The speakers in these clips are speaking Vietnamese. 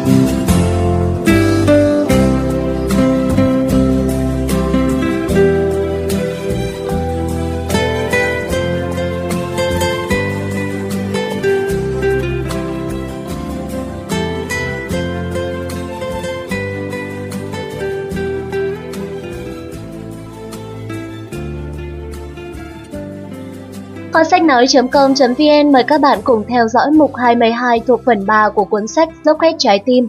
Kho sách nói.com.vn mời các bạn cùng theo dõi mục 22 thuộc phần 3 của cuốn sách Dốc Hết Trái Tim.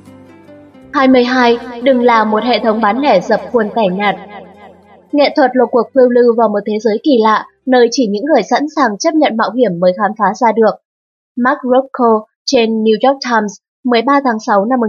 22. Đừng là một hệ thống bán lẻ dập khuôn tẻ nhạt. Nghệ thuật là cuộc phiêu lưu vào một thế giới kỳ lạ, nơi chỉ những người sẵn sàng chấp nhận mạo hiểm mới khám phá ra được. Mark Rothko trên New York Times, 13 tháng 6 năm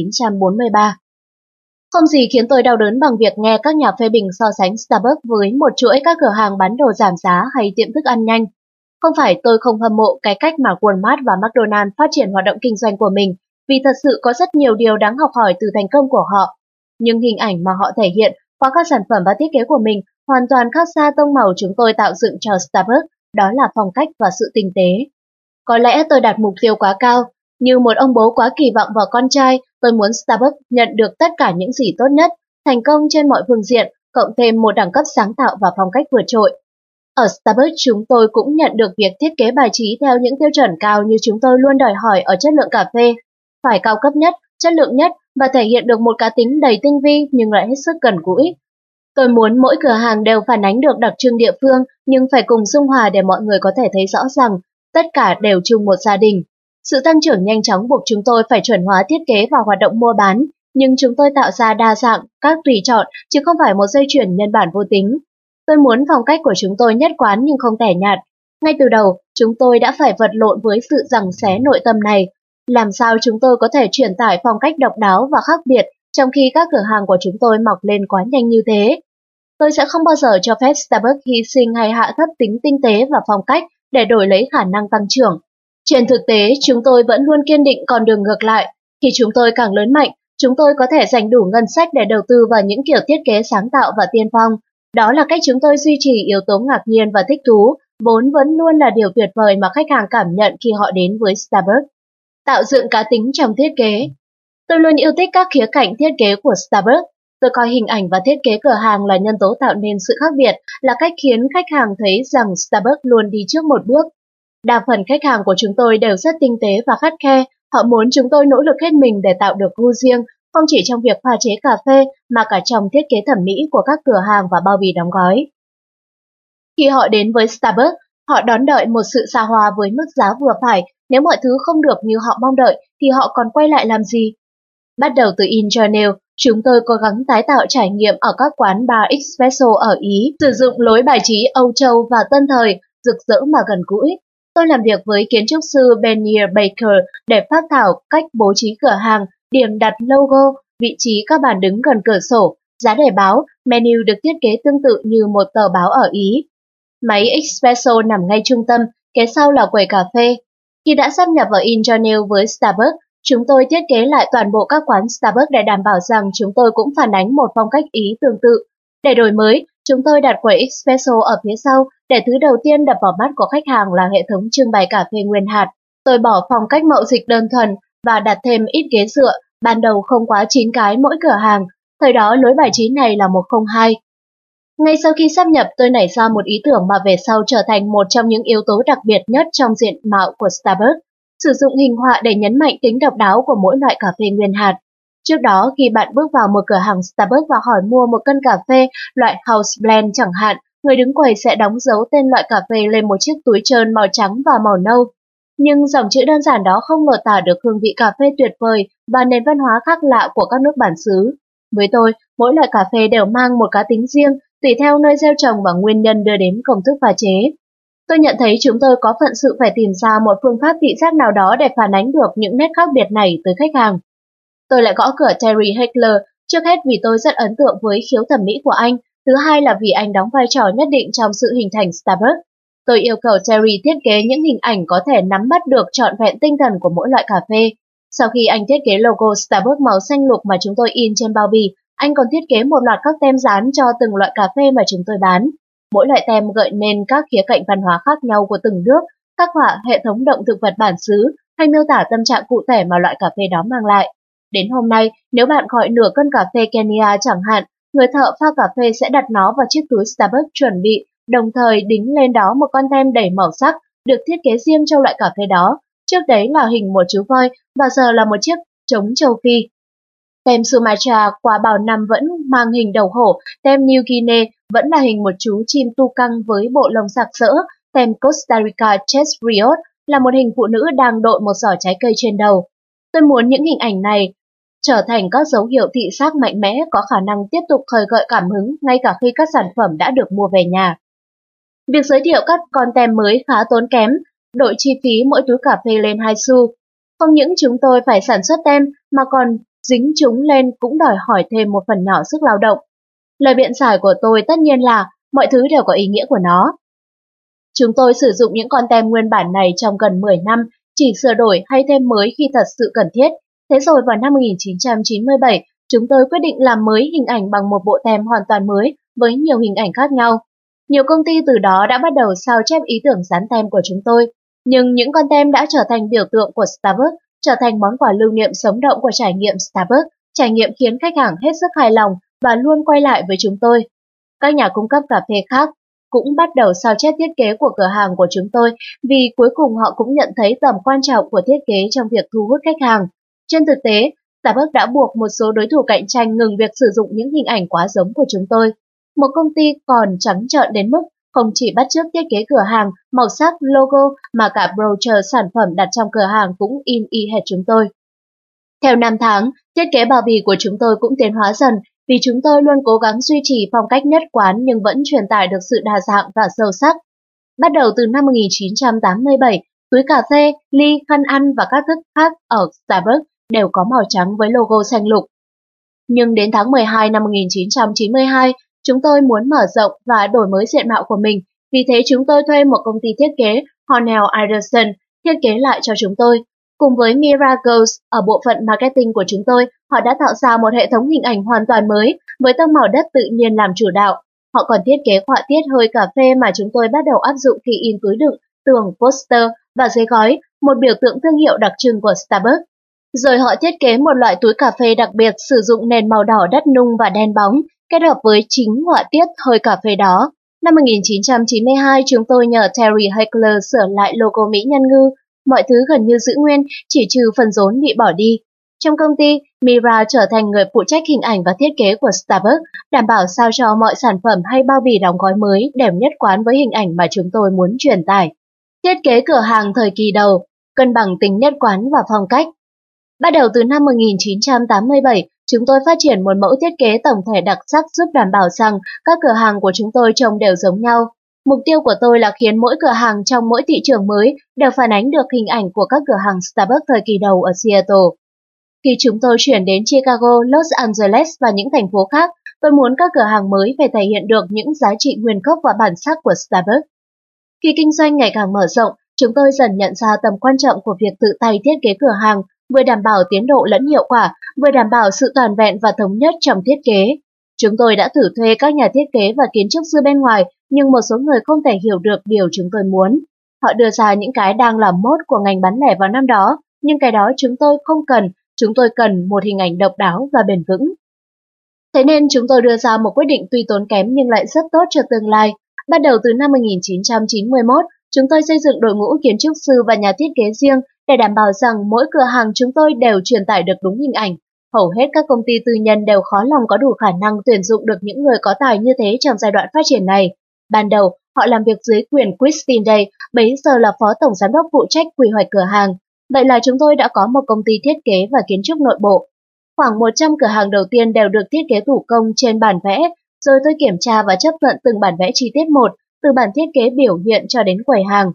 1943. Không gì khiến tôi đau đớn bằng việc nghe các nhà phê bình so sánh Starbucks với một chuỗi các cửa hàng bán đồ giảm giá hay tiệm thức ăn nhanh. Không phải tôi không hâm mộ cái cách mà Walmart và McDonald's phát triển hoạt động kinh doanh của mình, vì thật sự có rất nhiều điều đáng học hỏi từ thành công của họ. Nhưng hình ảnh mà họ thể hiện qua các sản phẩm và thiết kế của mình hoàn toàn khác xa tông màu chúng tôi tạo dựng cho Starbucks, đó là phong cách và sự tinh tế. Có lẽ tôi đặt mục tiêu quá cao, như một ông bố quá kỳ vọng vào con trai, tôi muốn Starbucks nhận được tất cả những gì tốt nhất, thành công trên mọi phương diện, cộng thêm một đẳng cấp sáng tạo và phong cách vượt trội. Ở Starbucks chúng tôi cũng nhận được việc thiết kế bài trí theo những tiêu chuẩn cao như chúng tôi luôn đòi hỏi ở chất lượng cà phê. Phải cao cấp nhất, chất lượng nhất và thể hiện được một cá tính đầy tinh vi nhưng lại hết sức gần gũi. Tôi muốn mỗi cửa hàng đều phản ánh được đặc trưng địa phương nhưng phải cùng dung hòa để mọi người có thể thấy rõ rằng tất cả đều chung một gia đình. Sự tăng trưởng nhanh chóng buộc chúng tôi phải chuẩn hóa thiết kế và hoạt động mua bán, nhưng chúng tôi tạo ra đa dạng, các tùy chọn chứ không phải một dây chuyền nhân bản vô tính. Tôi muốn phong cách của chúng tôi nhất quán nhưng không tẻ nhạt. Ngay từ đầu, chúng tôi đã phải vật lộn với sự giằng xé nội tâm này. Làm sao chúng tôi có thể truyền tải phong cách độc đáo và khác biệt trong khi các cửa hàng của chúng tôi mọc lên quá nhanh như thế? Tôi sẽ không bao giờ cho phép Starbucks hy sinh hay hạ thấp tính tinh tế và phong cách để đổi lấy khả năng tăng trưởng. Trên thực tế, chúng tôi vẫn luôn kiên định con đường ngược lại. Khi chúng tôi càng lớn mạnh, chúng tôi có thể dành đủ ngân sách để đầu tư vào những kiểu thiết kế sáng tạo và tiên phong. Đó là cách chúng tôi duy trì yếu tố ngạc nhiên và thích thú, vốn vẫn luôn là điều tuyệt vời mà khách hàng cảm nhận khi họ đến với Starbucks. Tạo dựng cá tính trong thiết kế. Tôi luôn yêu thích các khía cạnh thiết kế của Starbucks. Tôi coi hình ảnh và thiết kế cửa hàng là nhân tố tạo nên sự khác biệt, là cách khiến khách hàng thấy rằng Starbucks luôn đi trước một bước. Đa phần khách hàng của chúng tôi đều rất tinh tế và khắt khe, họ muốn chúng tôi nỗ lực hết mình để tạo được gu riêng, không chỉ trong việc pha chế cà phê mà cả trong thiết kế thẩm mỹ của các cửa hàng và bao bì đóng gói. Khi họ đến với Starbucks, họ đón đợi một sự xa hoa với mức giá vừa phải, nếu mọi thứ không được như họ mong đợi thì họ còn quay lại làm gì? Bắt đầu từ Inchernale, chúng tôi cố gắng tái tạo trải nghiệm ở các quán bar espresso ở Ý, sử dụng lối bài trí Âu Châu và tân thời, rực rỡ mà gần gũi. Tôi làm việc với kiến trúc sư Benier Baker để phác thảo cách bố trí cửa hàng, điểm đặt logo, vị trí các bàn đứng gần cửa sổ, giá đề báo, menu được thiết kế tương tự như một tờ báo ở Ý. Máy espresso nằm ngay trung tâm, kế sau là quầy cà phê. Khi đã sáp nhập vào Inchernale với Starbucks, chúng tôi thiết kế lại toàn bộ các quán Starbucks để đảm bảo rằng chúng tôi cũng phản ánh một phong cách Ý tương tự. Để đổi mới, chúng tôi đặt quầy espresso ở phía sau để thứ đầu tiên đập vào mắt của khách hàng là hệ thống trưng bày cà phê nguyên hạt. Tôi bỏ phong cách mậu dịch đơn thuần và đặt thêm ít ghế dựa, ban đầu không quá 9 cái mỗi cửa hàng. Thời đó lối bài trí này là 102. Ngay sau khi sáp nhập, tôi nảy ra một ý tưởng mà về sau trở thành một trong những yếu tố đặc biệt nhất trong diện mạo của Starbucks. Sử dụng hình họa để nhấn mạnh tính độc đáo của mỗi loại cà phê nguyên hạt. Trước đó, khi bạn bước vào một cửa hàng Starbucks và hỏi mua một cân cà phê loại House Blend chẳng hạn, người đứng quầy sẽ đóng dấu tên loại cà phê lên một chiếc túi trơn màu trắng và màu nâu. Nhưng dòng chữ đơn giản đó không lột tả được hương vị cà phê tuyệt vời và nền văn hóa khác lạ của các nước bản xứ. Với tôi, mỗi loại cà phê đều mang một cá tính riêng, tùy theo nơi gieo trồng và nguyên nhân đưa đến công thức pha chế. Tôi nhận thấy chúng tôi có phận sự phải tìm ra một phương pháp thị giác nào đó để phản ánh được những nét khác biệt này tới khách hàng. Tôi lại gõ cửa Terry Heckler, trước hết vì tôi rất ấn tượng với khiếu thẩm mỹ của anh, thứ hai là vì anh đóng vai trò nhất định trong sự hình thành Starbucks. Tôi yêu cầu Terry thiết kế những hình ảnh có thể nắm bắt được trọn vẹn tinh thần của mỗi loại cà phê. Sau khi anh thiết kế logo Starbucks màu xanh lục mà chúng tôi in trên bao bì, anh còn thiết kế một loạt các tem dán cho từng loại cà phê mà chúng tôi bán. Mỗi loại tem gợi nên các khía cạnh văn hóa khác nhau của từng nước, khắc họa hệ thống động thực vật bản xứ hay miêu tả tâm trạng cụ thể mà loại cà phê đó mang lại. Đến hôm nay, nếu bạn gọi nửa cân cà phê Kenya chẳng hạn, người thợ pha cà phê sẽ đặt nó vào chiếc túi Starbucks chuẩn bị, đồng thời đính lên đó một con tem đầy màu sắc, được thiết kế riêng cho loại cà phê đó. Trước đấy là hình một chú voi và giờ là một chiếc trống châu Phi. Tem Sumatra qua bao năm vẫn mang hình đầu hổ, tem New Guinea vẫn là hình một chú chim tu căng với bộ lông sặc sỡ, tem Costa Rica Chess Riot là một hình phụ nữ đang đội một giỏ trái cây trên đầu. Tôi muốn những hình ảnh này trở thành các dấu hiệu thị giác mạnh mẽ có khả năng tiếp tục khơi gợi cảm hứng ngay cả khi các sản phẩm đã được mua về nhà. Việc giới thiệu các con tem mới khá tốn kém, đội chi phí mỗi túi cà phê lên 2 xu. Không những chúng tôi phải sản xuất tem mà còn dính chúng lên cũng đòi hỏi thêm một phần nhỏ sức lao động. Lời biện giải của tôi tất nhiên là mọi thứ đều có ý nghĩa của nó. Chúng tôi sử dụng những con tem nguyên bản này trong gần 10 năm, chỉ sửa đổi hay thêm mới khi thật sự cần thiết. Thế rồi vào năm 1997, chúng tôi quyết định làm mới hình ảnh bằng một bộ tem hoàn toàn mới với nhiều hình ảnh khác nhau. Nhiều công ty từ đó đã bắt đầu sao chép ý tưởng dán tem của chúng tôi, nhưng những con tem đã trở thành biểu tượng của Starbucks, trở thành món quà lưu niệm sống động của trải nghiệm Starbucks, trải nghiệm khiến khách hàng hết sức hài lòng và luôn quay lại với chúng tôi. Các nhà cung cấp cà phê khác cũng bắt đầu sao chép thiết kế của cửa hàng của chúng tôi vì cuối cùng họ cũng nhận thấy tầm quan trọng của thiết kế trong việc thu hút khách hàng. Trên thực tế, Starbucks đã buộc một số đối thủ cạnh tranh ngừng việc sử dụng những hình ảnh quá giống của chúng tôi. Một công ty còn trắng trợn đến mức không chỉ bắt chước thiết kế cửa hàng, màu sắc, logo mà cả brochure sản phẩm đặt trong cửa hàng cũng in y hệt chúng tôi. Theo năm tháng, thiết kế bao bì của chúng tôi cũng tiến hóa dần vì chúng tôi luôn cố gắng duy trì phong cách nhất quán nhưng vẫn truyền tải được sự đa dạng và sâu sắc. Bắt đầu từ năm 1987, túi cà phê, ly, khăn ăn và các thức khác ở Starbucks đều có màu trắng với logo xanh lục. Nhưng đến tháng 12 năm 1992, chúng tôi muốn mở rộng và đổi mới diện mạo của mình, vì thế chúng tôi thuê một công ty thiết kế Hornell Anderson thiết kế lại cho chúng tôi. Cùng với Mira Ghost ở bộ phận marketing của chúng tôi, họ đã tạo ra một hệ thống hình ảnh hoàn toàn mới với tông màu đất tự nhiên làm chủ đạo. Họ còn thiết kế họa tiết hơi cà phê mà chúng tôi bắt đầu áp dụng khi in túi đựng, tường, poster và giấy gói, một biểu tượng thương hiệu đặc trưng của Starbucks. Rồi họ thiết kế một loại túi cà phê đặc biệt sử dụng nền màu đỏ đất nung và đen bóng, kết hợp với chính họa tiết hơi cà phê đó. Năm 1992, chúng tôi nhờ Terry Heckler sửa lại logo Mỹ Nhân Ngư. Mọi thứ gần như giữ nguyên, chỉ trừ phần rốn bị bỏ đi. Trong công ty, Mira trở thành người phụ trách hình ảnh và thiết kế của Starbucks, đảm bảo sao cho mọi sản phẩm hay bao bì đóng gói mới đều nhất quán với hình ảnh mà chúng tôi muốn truyền tải. Thiết kế cửa hàng thời kỳ đầu, cân bằng tính nhất quán và phong cách. Bắt đầu từ năm 1987, chúng tôi phát triển một mẫu thiết kế tổng thể đặc sắc giúp đảm bảo rằng các cửa hàng của chúng tôi trông đều giống nhau. Mục tiêu của tôi là khiến mỗi cửa hàng trong mỗi thị trường mới đều phản ánh được hình ảnh của các cửa hàng Starbucks thời kỳ đầu ở Seattle. Khi chúng tôi chuyển đến Chicago, Los Angeles và những thành phố khác, tôi muốn các cửa hàng mới phải thể hiện được những giá trị nguyên gốc và bản sắc của Starbucks. Khi kinh doanh ngày càng mở rộng, chúng tôi dần nhận ra tầm quan trọng của việc tự tay thiết kế cửa hàng, vừa đảm bảo tiến độ lẫn hiệu quả, vừa đảm bảo sự toàn vẹn và thống nhất trong thiết kế. Chúng tôi đã thử thuê các nhà thiết kế và kiến trúc sư bên ngoài, nhưng một số người không thể hiểu được điều chúng tôi muốn. Họ đưa ra những cái đang là mốt của ngành bán lẻ vào năm đó, nhưng cái đó chúng tôi không cần, chúng tôi cần một hình ảnh độc đáo và bền vững. Thế nên chúng tôi đưa ra một quyết định tuy tốn kém nhưng lại rất tốt cho tương lai. Bắt đầu từ năm 1991, chúng tôi xây dựng đội ngũ kiến trúc sư và nhà thiết kế riêng để đảm bảo rằng mỗi cửa hàng chúng tôi đều truyền tải được đúng hình ảnh. Hầu hết các công ty tư nhân đều khó lòng có đủ khả năng tuyển dụng được những người có tài như thế trong giai đoạn phát triển này. Ban đầu, họ làm việc dưới quyền Christine Day, bấy giờ là phó tổng giám đốc phụ trách quy hoạch cửa hàng. Vậy là chúng tôi đã có một công ty thiết kế và kiến trúc nội bộ. Khoảng 100 cửa hàng đầu tiên đều được thiết kế thủ công trên bản vẽ, rồi tôi kiểm tra và chấp thuận từng bản vẽ chi tiết một, từ bản thiết kế biểu hiện cho đến quầy hàng.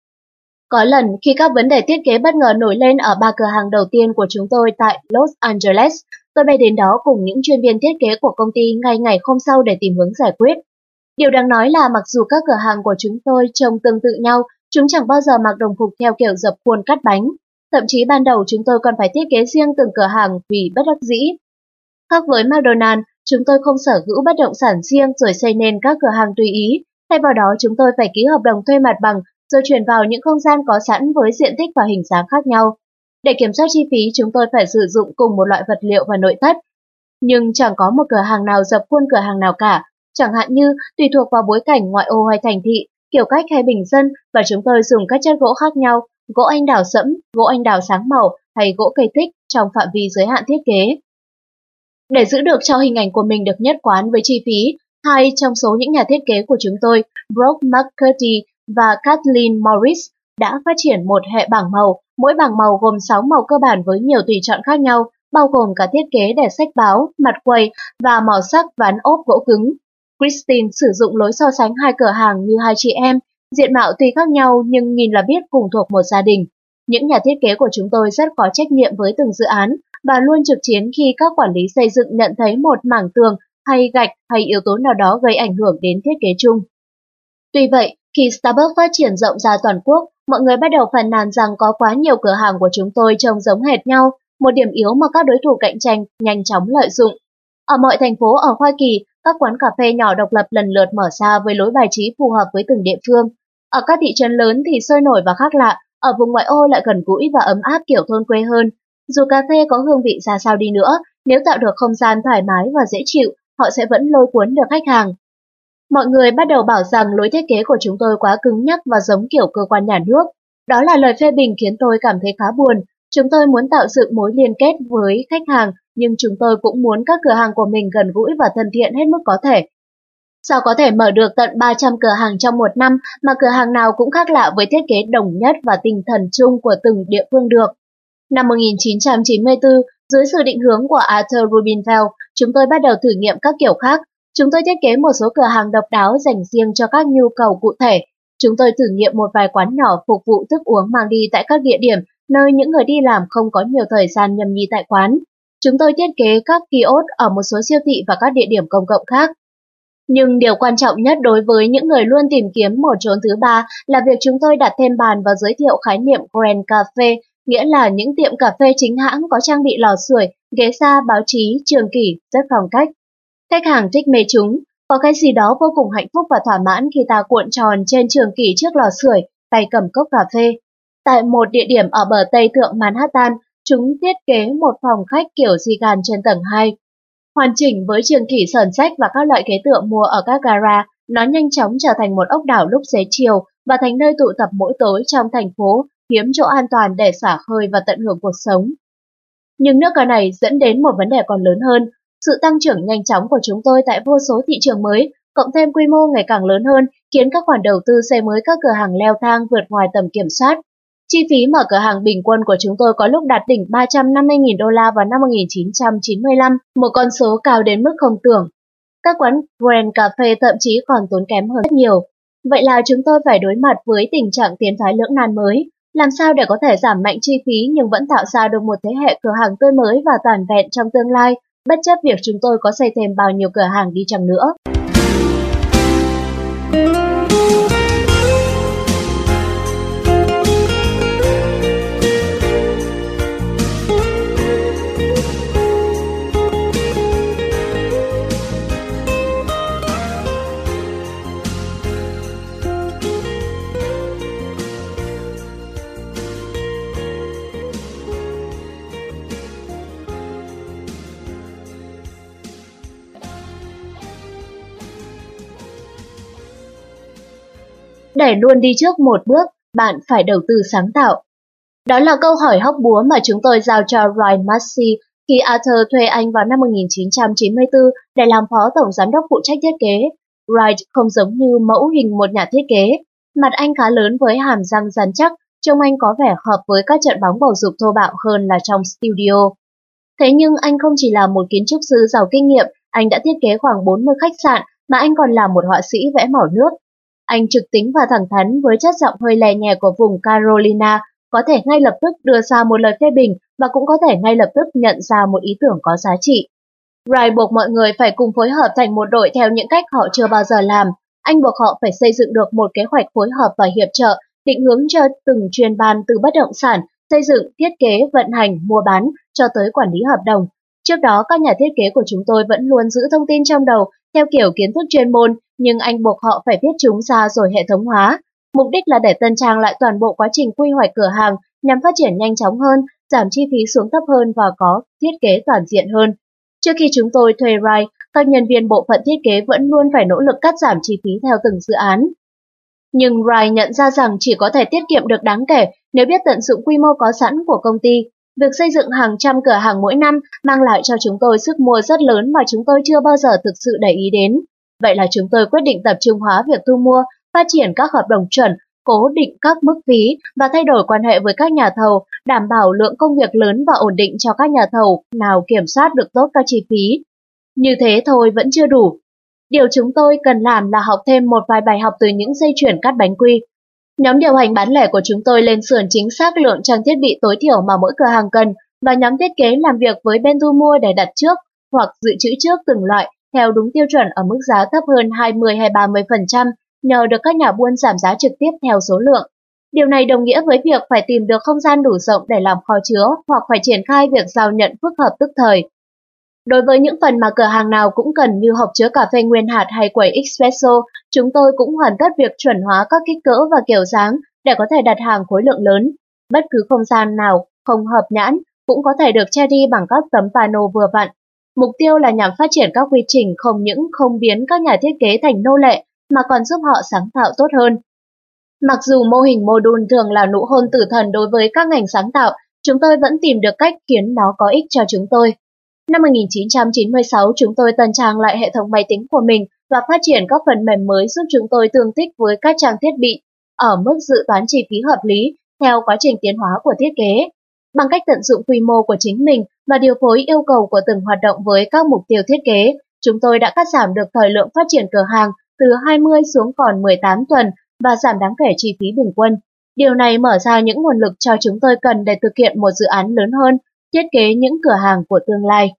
Có lần khi các vấn đề thiết kế bất ngờ nổi lên ở 3 cửa hàng đầu tiên của chúng tôi tại Los Angeles, tôi bay đến đó cùng những chuyên viên thiết kế của công ty ngay ngày hôm sau để tìm hướng giải quyết. Điều đáng nói là mặc dù các cửa hàng của chúng tôi trông tương tự nhau, chúng chẳng bao giờ mặc đồng phục theo kiểu dập khuôn cắt bánh. Thậm chí ban đầu chúng tôi còn phải thiết kế riêng từng cửa hàng vì bất đắc dĩ. Khác với McDonald's, chúng tôi không sở hữu bất động sản riêng rồi xây nên các cửa hàng tùy ý. Thay vào đó chúng tôi phải ký hợp đồng thuê mặt bằng rồi chuyển vào những không gian có sẵn với diện tích và hình dáng khác nhau. Để kiểm soát chi phí, chúng tôi phải sử dụng cùng một loại vật liệu và nội thất. Nhưng chẳng có một cửa hàng nào dập khuôn cửa hàng nào cả. Chẳng hạn như, tùy thuộc vào bối cảnh ngoại ô hay thành thị, kiểu cách hay bình dân, và chúng tôi dùng các chất gỗ khác nhau, gỗ anh đào sẫm, gỗ anh đào sáng màu hay gỗ cây thích trong phạm vi giới hạn thiết kế. Để giữ được cho hình ảnh của mình được nhất quán với chi phí, hai trong số những nhà thiết kế của chúng tôi, Brock McCurdy và Kathleen Morris, đã phát triển một hệ bảng màu, mỗi bảng màu gồm 6 màu cơ bản với nhiều tùy chọn khác nhau, bao gồm cả thiết kế để sách báo, mặt quầy và màu sắc ván ốp gỗ cứng. Christine sử dụng lối so sánh hai cửa hàng như hai chị em, diện mạo tuy khác nhau nhưng nhìn là biết cùng thuộc một gia đình. Những nhà thiết kế của chúng tôi rất có trách nhiệm với từng dự án và luôn trực chiến khi các quản lý xây dựng nhận thấy một mảng tường hay gạch hay yếu tố nào đó gây ảnh hưởng đến thiết kế chung. Tuy vậy, khi Starbucks phát triển rộng ra toàn quốc, mọi người bắt đầu phàn nàn rằng có quá nhiều cửa hàng của chúng tôi trông giống hệt nhau, một điểm yếu mà các đối thủ cạnh tranh nhanh chóng lợi dụng. Ở mọi thành phố ở Hoa Kỳ, các quán cà phê nhỏ độc lập lần lượt mở ra với lối bài trí phù hợp với từng địa phương. Ở các thị trấn lớn thì sôi nổi và khác lạ, ở vùng ngoại ô lại gần gũi và ấm áp kiểu thôn quê hơn. Dù cà phê có hương vị ra sao đi nữa, nếu tạo được không gian thoải mái và dễ chịu, họ sẽ vẫn lôi cuốn được khách hàng. Mọi người bắt đầu bảo rằng lối thiết kế của chúng tôi quá cứng nhắc và giống kiểu cơ quan nhà nước. Đó là lời phê bình khiến tôi cảm thấy khá buồn. Chúng tôi muốn tạo dựng mối liên kết với khách hàng, nhưng chúng tôi cũng muốn các cửa hàng của mình gần gũi và thân thiện hết mức có thể. Sao có thể mở được tận 300 cửa hàng trong một năm mà cửa hàng nào cũng khác lạ với thiết kế đồng nhất và tinh thần chung của từng địa phương được? Năm 1994, dưới sự định hướng của Arthur Rubinfeld, chúng tôi bắt đầu thử nghiệm các kiểu khác. Chúng tôi thiết kế một số cửa hàng độc đáo dành riêng cho các nhu cầu cụ thể. Chúng tôi thử nghiệm một vài quán nhỏ phục vụ thức uống mang đi tại các địa điểm nơi những người đi làm không có nhiều thời gian nhâm nhi tại quán. Chúng tôi thiết kế các kiosk ở một số siêu thị và các địa điểm công cộng khác. Nhưng điều quan trọng nhất đối với những người luôn tìm kiếm một chốn thứ ba là việc chúng tôi đặt thêm bàn và giới thiệu khái niệm Grand Cafe, nghĩa là những tiệm cà phê chính hãng có trang bị lò sưởi, ghế sa, báo chí, trường kỷ, rất phong cách. Khách hàng thích mê chúng, có cái gì đó vô cùng hạnh phúc và thỏa mãn khi ta cuộn tròn trên trường kỷ trước lò sưởi, tay cầm cốc cà phê. Tại một địa điểm ở bờ Tây thượng Manhattan, chúng thiết kế một phòng khách kiểu Gigan trên tầng 2. Hoàn chỉnh với trường kỷ sờn sách và các loại ghế tựa mua ở các gara, nó nhanh chóng trở thành một ốc đảo lúc xế chiều và thành nơi tụ tập mỗi tối trong thành phố, hiếm chỗ an toàn để xả hơi và tận hưởng cuộc sống. Nhưng nước cờ này dẫn đến một vấn đề còn lớn hơn. Sự tăng trưởng nhanh chóng của chúng tôi tại vô số thị trường mới, cộng thêm quy mô ngày càng lớn hơn, khiến các khoản đầu tư xây mới các cửa hàng leo thang vượt ngoài tầm kiểm soát. Chi phí mở cửa hàng bình quân của chúng tôi có lúc đạt đỉnh 350.000 đô la vào năm 1995, một con số cao đến mức không tưởng. Các quán Grand Cafe thậm chí còn tốn kém hơn rất nhiều. Vậy là chúng tôi phải đối mặt với tình trạng tiến thoái lưỡng nan mới. Làm sao để có thể giảm mạnh chi phí nhưng vẫn tạo ra được một thế hệ cửa hàng tươi mới và toàn vẹn trong tương lai, bất chấp việc chúng tôi có xây thêm bao nhiêu cửa hàng đi chăng nữa. Để luôn đi trước một bước, bạn phải đầu tư sáng tạo. Đó là câu hỏi hóc búa mà chúng tôi giao cho Ryan Massey khi Arthur thuê anh vào năm 1994 để làm phó tổng giám đốc phụ trách thiết kế. Wright không giống như mẫu hình một nhà thiết kế. Mặt anh khá lớn với hàm răng rắn chắc, trông anh có vẻ hợp với các trận bóng bầu dục thô bạo hơn là trong studio. Thế nhưng anh không chỉ là một kiến trúc sư giàu kinh nghiệm, anh đã thiết kế khoảng 40 khách sạn mà anh còn là một họa sĩ vẽ màu nước. Anh trực tính và thẳng thắn với chất giọng hơi lè nhẹ của vùng Carolina, có thể ngay lập tức đưa ra một lời phê bình và cũng có thể ngay lập tức nhận ra một ý tưởng có giá trị. Wright buộc mọi người phải cùng phối hợp thành một đội theo những cách họ chưa bao giờ làm. Anh buộc họ phải xây dựng được một kế hoạch phối hợp và hiệp trợ, định hướng cho từng chuyên ban từ bất động sản, xây dựng, thiết kế, vận hành, mua bán, cho tới quản lý hợp đồng. Trước đó, các nhà thiết kế của chúng tôi vẫn luôn giữ thông tin trong đầu theo kiểu kiến thức chuyên môn, nhưng anh buộc họ phải viết chúng ra rồi hệ thống hóa. Mục đích là để tân trang lại toàn bộ quá trình quy hoạch cửa hàng, nhằm phát triển nhanh chóng hơn, giảm chi phí xuống thấp hơn và có thiết kế toàn diện hơn. Trước khi chúng tôi thuê Rai, các nhân viên bộ phận thiết kế vẫn luôn phải nỗ lực cắt giảm chi phí theo từng dự án. Nhưng Rai nhận ra rằng chỉ có thể tiết kiệm được đáng kể nếu biết tận dụng quy mô có sẵn của công ty. Việc xây dựng hàng trăm cửa hàng mỗi năm mang lại cho chúng tôi sức mua rất lớn mà chúng tôi chưa bao giờ thực sự để ý đến. Vậy là chúng tôi quyết định tập trung hóa việc thu mua, phát triển các hợp đồng chuẩn, cố định các mức phí và thay đổi quan hệ với các nhà thầu, đảm bảo lượng công việc lớn và ổn định cho các nhà thầu nào kiểm soát được tốt các chi phí. Như thế thôi vẫn chưa đủ. Điều chúng tôi cần làm là học thêm một vài bài học từ những dây chuyền cắt bánh quy. Nhóm điều hành bán lẻ của chúng tôi lên sườn chính xác lượng trang thiết bị tối thiểu mà mỗi cửa hàng cần và nhóm thiết kế làm việc với bên thu mua để đặt trước hoặc dự trữ trước từng loại theo đúng tiêu chuẩn ở mức giá thấp hơn 20 hay 30% nhờ được các nhà buôn giảm giá trực tiếp theo số lượng. Điều này đồng nghĩa với việc phải tìm được không gian đủ rộng để làm kho chứa hoặc phải triển khai việc giao nhận phức hợp tức thời. Đối với những phần mà cửa hàng nào cũng cần như hộp chứa cà phê nguyên hạt hay quầy espresso, chúng tôi cũng hoàn tất việc chuẩn hóa các kích cỡ và kiểu dáng để có thể đặt hàng khối lượng lớn. Bất cứ không gian nào không hợp nhãn cũng có thể được che đi bằng các tấm pano vừa vặn. Mục tiêu là nhằm phát triển các quy trình không những không biến các nhà thiết kế thành nô lệ mà còn giúp họ sáng tạo tốt hơn. Mặc dù mô hình module thường là nụ hôn tử thần đối với các ngành sáng tạo, chúng tôi vẫn tìm được cách khiến nó có ích cho chúng tôi. Năm 1996, chúng tôi tân trang lại hệ thống máy tính của mình và phát triển các phần mềm mới giúp chúng tôi tương thích với các trang thiết bị ở mức dự toán chi phí hợp lý theo quá trình tiến hóa của thiết kế. Bằng cách tận dụng quy mô của chính mình và điều phối yêu cầu của từng hoạt động với các mục tiêu thiết kế, chúng tôi đã cắt giảm được thời lượng phát triển cửa hàng từ 20 xuống còn 18 tuần và giảm đáng kể chi phí bình quân. Điều này mở ra những nguồn lực cho chúng tôi cần để thực hiện một dự án lớn hơn, thiết kế những cửa hàng của tương lai.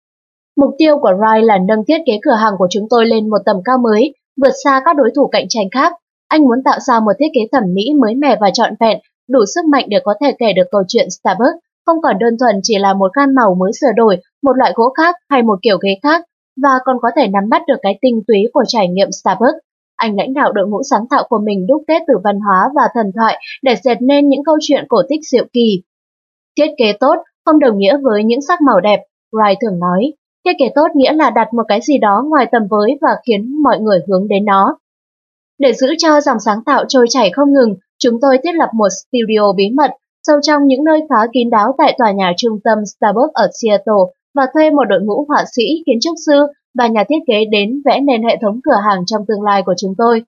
Mục tiêu của Rai là nâng thiết kế cửa hàng của chúng tôi lên một tầm cao mới, vượt xa các đối thủ cạnh tranh khác. Anh muốn tạo ra một thiết kế thẩm mỹ mới mẻ và trọn vẹn, đủ sức mạnh để có thể kể được câu chuyện Starbucks, không còn đơn thuần chỉ là một gam màu mới sửa đổi, một loại gỗ khác hay một kiểu ghế khác, và còn có thể nắm bắt được cái tinh túy của trải nghiệm Starbucks. Anh lãnh đạo đội ngũ sáng tạo của mình đúc kết từ văn hóa và thần thoại để dệt nên những câu chuyện cổ tích diệu kỳ. Thiết kế tốt không đồng nghĩa với những sắc màu đẹp, Wright thường nói. Thiết kế tốt nghĩa là đặt một cái gì đó ngoài tầm với và khiến mọi người hướng đến nó. Để giữ cho dòng sáng tạo trôi chảy không ngừng, chúng tôi thiết lập một studio bí mật sâu trong những nơi khá kín đáo tại tòa nhà trung tâm Starbucks ở Seattle và thuê một đội ngũ họa sĩ, kiến trúc sư và nhà thiết kế đến vẽ nên hệ thống cửa hàng trong tương lai của chúng tôi.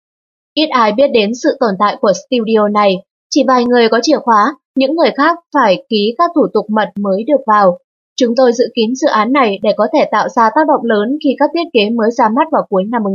Ít ai biết đến sự tồn tại của studio này, chỉ vài người có chìa khóa, những người khác phải ký các thủ tục mật mới được vào. Chúng tôi dự kiến dự án này để có thể tạo ra tác động lớn khi các thiết kế mới ra mắt vào cuối năm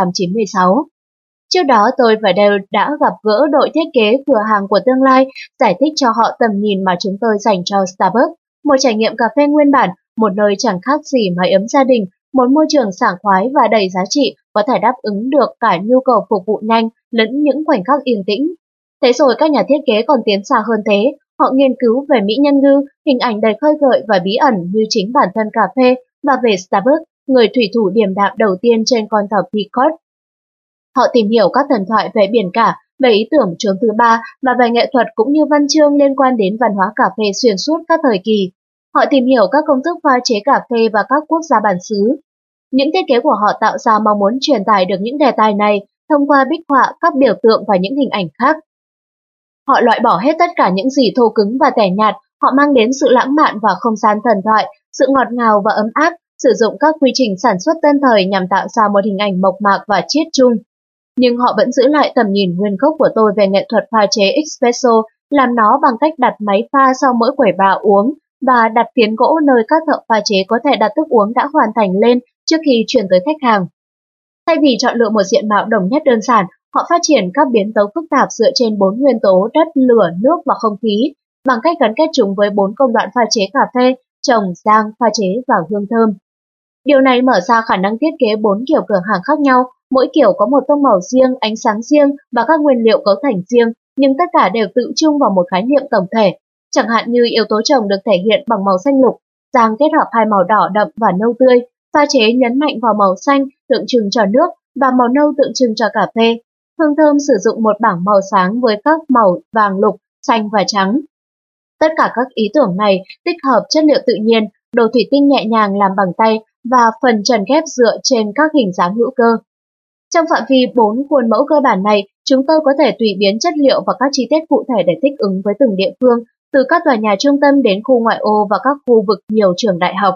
1996. Trước đó tôi và Dale đã gặp gỡ đội thiết kế cửa hàng của tương lai, giải thích cho họ tầm nhìn mà chúng tôi dành cho Starbucks, một trải nghiệm cà phê nguyên bản, một nơi chẳng khác gì mái ấm gia đình, một môi trường sảng khoái và đầy giá trị, có thể đáp ứng được cả nhu cầu phục vụ nhanh lẫn những khoảnh khắc yên tĩnh. Thế rồi các nhà thiết kế còn tiến xa hơn thế, họ nghiên cứu về mỹ nhân ngư, hình ảnh đầy khơi gợi và bí ẩn như chính bản thân cà phê và về Starbucks, người thủy thủ điềm đạm đầu tiên trên con tàu Pequod. Họ tìm hiểu các thần thoại về biển cả, về ý tưởng chốn thứ ba và về nghệ thuật cũng như văn chương liên quan đến văn hóa cà phê xuyên suốt các thời kỳ. Họ tìm hiểu các công thức pha chế cà phê và các quốc gia bản xứ. Những thiết kế của họ tạo ra mong muốn truyền tải được những đề tài này thông qua bích họa, các biểu tượng và những hình ảnh khác. Họ loại bỏ hết tất cả những gì thô cứng và tẻ nhạt, họ mang đến sự lãng mạn và không gian thần thoại, sự ngọt ngào và ấm áp, sử dụng các quy trình sản xuất tân thời nhằm tạo ra một hình ảnh mộc mạc và chiết chung. Nhưng họ vẫn giữ lại tầm nhìn nguyên gốc của tôi về nghệ thuật pha chế espresso, làm nó bằng cách đặt máy pha sau mỗi quẩy bào uống và đặt phiến gỗ nơi các thợ pha chế có thể đặt thức uống đã hoàn thành lên trước khi chuyển tới khách hàng. Thay vì chọn lựa một diện mạo đồng nhất đơn giản, họ phát triển các biến tấu phức tạp dựa trên 4 nguyên tố đất, lửa, nước và không khí, bằng cách gắn kết chúng với 4 công đoạn pha chế cà phê, trồng, rang, pha chế và hương thơm. Điều này mở ra khả năng thiết kế 4 kiểu cửa hàng khác nhau, mỗi kiểu có một tông màu riêng, ánh sáng riêng và các nguyên liệu cấu thành riêng, nhưng tất cả đều tự chung vào một khái niệm tổng thể. Chẳng hạn như yếu tố trồng được thể hiện bằng màu xanh lục, rang kết hợp hai màu đỏ đậm và nâu tươi, pha chế nhấn mạnh vào màu xanh tượng trưng cho nước và màu nâu tượng trưng cho cà phê. Hương thơm sử dụng một bảng màu sáng với các màu vàng lục, xanh và trắng. Tất cả các ý tưởng này tích hợp chất liệu tự nhiên, đồ thủy tinh nhẹ nhàng làm bằng tay và phần trần ghép dựa trên các hình dáng hữu cơ. Trong phạm vi 4 khuôn mẫu cơ bản này, chúng tôi có thể tùy biến chất liệu và các chi tiết cụ thể để thích ứng với từng địa phương, từ các tòa nhà trung tâm đến khu ngoại ô và các khu vực nhiều trường đại học.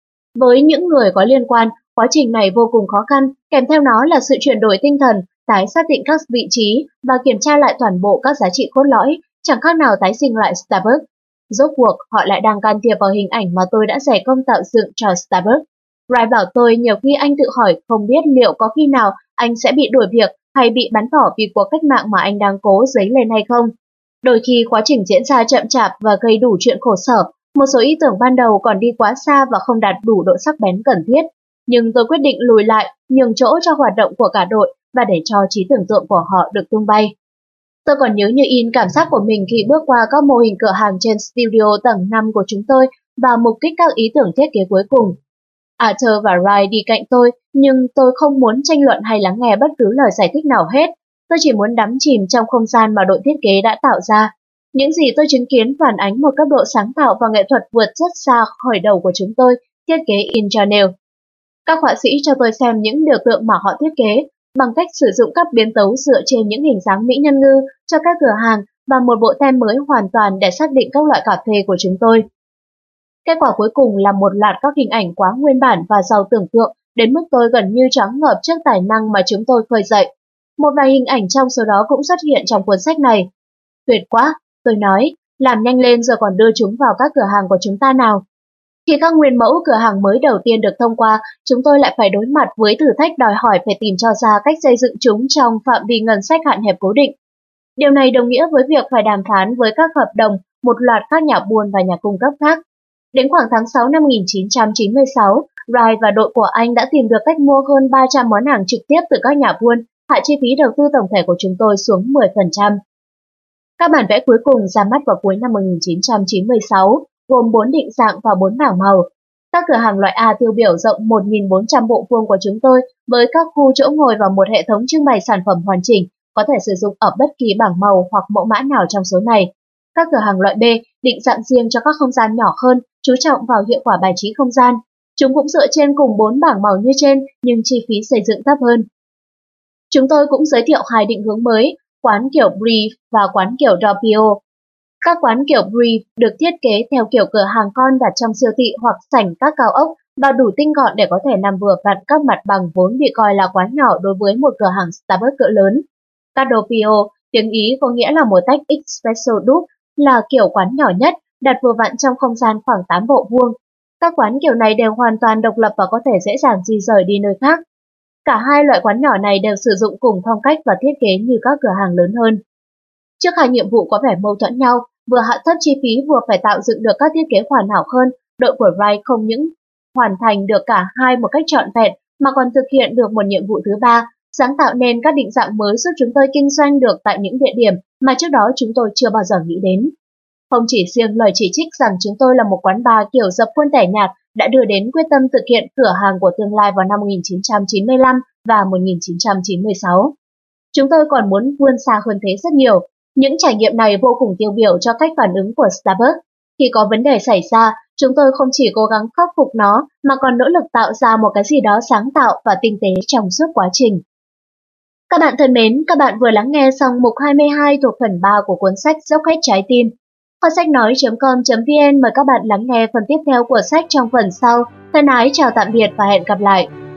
Với những người có liên quan, quá trình này vô cùng khó khăn, kèm theo nó là sự chuyển đổi tinh thần, tái xác định các vị trí và kiểm tra lại toàn bộ các giá trị cốt lõi, chẳng khác nào tái sinh lại Starbucks. Rốt cuộc, họ lại đang can thiệp vào hình ảnh mà tôi đã dày công tạo dựng cho Starbucks. Ray bảo tôi nhiều khi anh tự hỏi không biết liệu có khi nào anh sẽ bị đuổi việc hay bị bắn bỏ vì cuộc cách mạng mà anh đang cố dấy lên hay không. Đôi khi quá trình diễn ra chậm chạp và gây đủ chuyện khổ sở, một số ý tưởng ban đầu còn đi quá xa và không đạt đủ độ sắc bén cần thiết. Nhưng tôi quyết định lùi lại, nhường chỗ cho hoạt động của cả đội và để cho trí tưởng tượng của họ được tung bay. Tôi còn nhớ như in cảm giác của mình khi bước qua các mô hình cửa hàng trên studio tầng 5 của chúng tôi và mục kích các ý tưởng thiết kế cuối cùng. Arthur và Ray đi cạnh tôi, nhưng tôi không muốn tranh luận hay lắng nghe bất cứ lời giải thích nào hết. Tôi chỉ muốn đắm chìm trong không gian mà đội thiết kế đã tạo ra. Những gì tôi chứng kiến phản ánh một cấp độ sáng tạo và nghệ thuật vượt rất xa khỏi đầu của chúng tôi, thiết kế Ingenue. Các họa sĩ cho tôi xem những biểu tượng mà họ thiết kế, bằng cách sử dụng các biến tấu dựa trên những hình dáng mỹ nhân ngư cho các cửa hàng và một bộ tem mới hoàn toàn để xác định các loại cà phê của chúng tôi. Kết quả cuối cùng là một loạt các hình ảnh quá nguyên bản và giàu tưởng tượng đến mức tôi gần như choáng ngợp trước tài năng mà chúng tôi khơi dậy. Một vài hình ảnh trong số đó cũng xuất hiện trong cuốn sách này. Tuyệt quá, tôi nói, làm nhanh lên rồi còn đưa chúng vào các cửa hàng của chúng ta nào. Khi các nguyên mẫu cửa hàng mới đầu tiên được thông qua, chúng tôi lại phải đối mặt với thử thách đòi hỏi phải tìm cho ra cách xây dựng chúng trong phạm vi ngân sách hạn hẹp cố định. Điều này đồng nghĩa với việc phải đàm phán với các hợp đồng một loạt các nhà buôn và nhà cung cấp khác. Đến khoảng tháng 6 năm 1996, Ray và đội của anh đã tìm được cách mua hơn 300 món hàng trực tiếp từ các nhà buôn, hạ chi phí đầu tư tổng thể của chúng tôi xuống 10%. Các bản vẽ cuối cùng ra mắt vào cuối năm 1996, gồm 4 định dạng và 4 bảng màu. Các cửa hàng loại A tiêu biểu rộng 1.400 bộ vuông của chúng tôi với các khu chỗ ngồi và một hệ thống trưng bày sản phẩm hoàn chỉnh, có thể sử dụng ở bất kỳ bảng màu hoặc mẫu mã nào trong số này. Các cửa hàng loại B định dạng riêng cho các không gian nhỏ hơn, chú trọng vào hiệu quả bài trí không gian. Chúng cũng dựa trên cùng 4 bảng màu như trên, nhưng chi phí xây dựng thấp hơn. Chúng tôi cũng giới thiệu 2 định hướng mới, quán kiểu Brief và quán kiểu Doppio. Các quán kiểu Brief được thiết kế theo kiểu cửa hàng con đặt trong siêu thị hoặc sảnh các cao ốc và đủ tinh gọn để có thể nằm vừa vặn các mặt bằng vốn bị coi là quá nhỏ đối với một cửa hàng Starbucks cỡ lớn. Các Doppio, tiếng Ý có nghĩa là một tách espresso đúc, là kiểu quán nhỏ nhất, đặt vừa vặn trong không gian khoảng 8 bộ vuông. Các quán kiểu này đều hoàn toàn độc lập và có thể dễ dàng di rời đi nơi khác. Cả hai loại quán nhỏ này đều sử dụng cùng phong cách và thiết kế như các cửa hàng lớn hơn. Trước hai nhiệm vụ có vẻ mâu thuẫn nhau, vừa hạ thấp chi phí vừa phải tạo dựng được các thiết kế hoàn hảo hơn, đội của Wright không những hoàn thành được cả hai một cách trọn vẹn mà còn thực hiện được một nhiệm vụ thứ ba, sáng tạo nên các định dạng mới giúp chúng tôi kinh doanh được tại những địa điểm mà trước đó chúng tôi chưa bao giờ nghĩ đến. Không chỉ riêng lời chỉ trích rằng chúng tôi là một quán bar kiểu dập khuôn tẻ nhạt đã đưa đến quyết tâm thực hiện cửa hàng của tương lai vào năm 1995 và 1996. Chúng tôi còn muốn vươn xa hơn thế rất nhiều. Những trải nghiệm này vô cùng tiêu biểu cho cách phản ứng của Starbucks. Khi có vấn đề xảy ra, chúng tôi không chỉ cố gắng khắc phục nó mà còn nỗ lực tạo ra một cái gì đó sáng tạo và tinh tế trong suốt quá trình. Các bạn thân mến, các bạn vừa lắng nghe xong mục 22 thuộc phần 3 của cuốn sách Dốc Hết Trái Tim. Kho sách nói.com.vn mời các bạn lắng nghe phần tiếp theo của sách trong phần sau. Thân ái chào tạm biệt và hẹn gặp lại.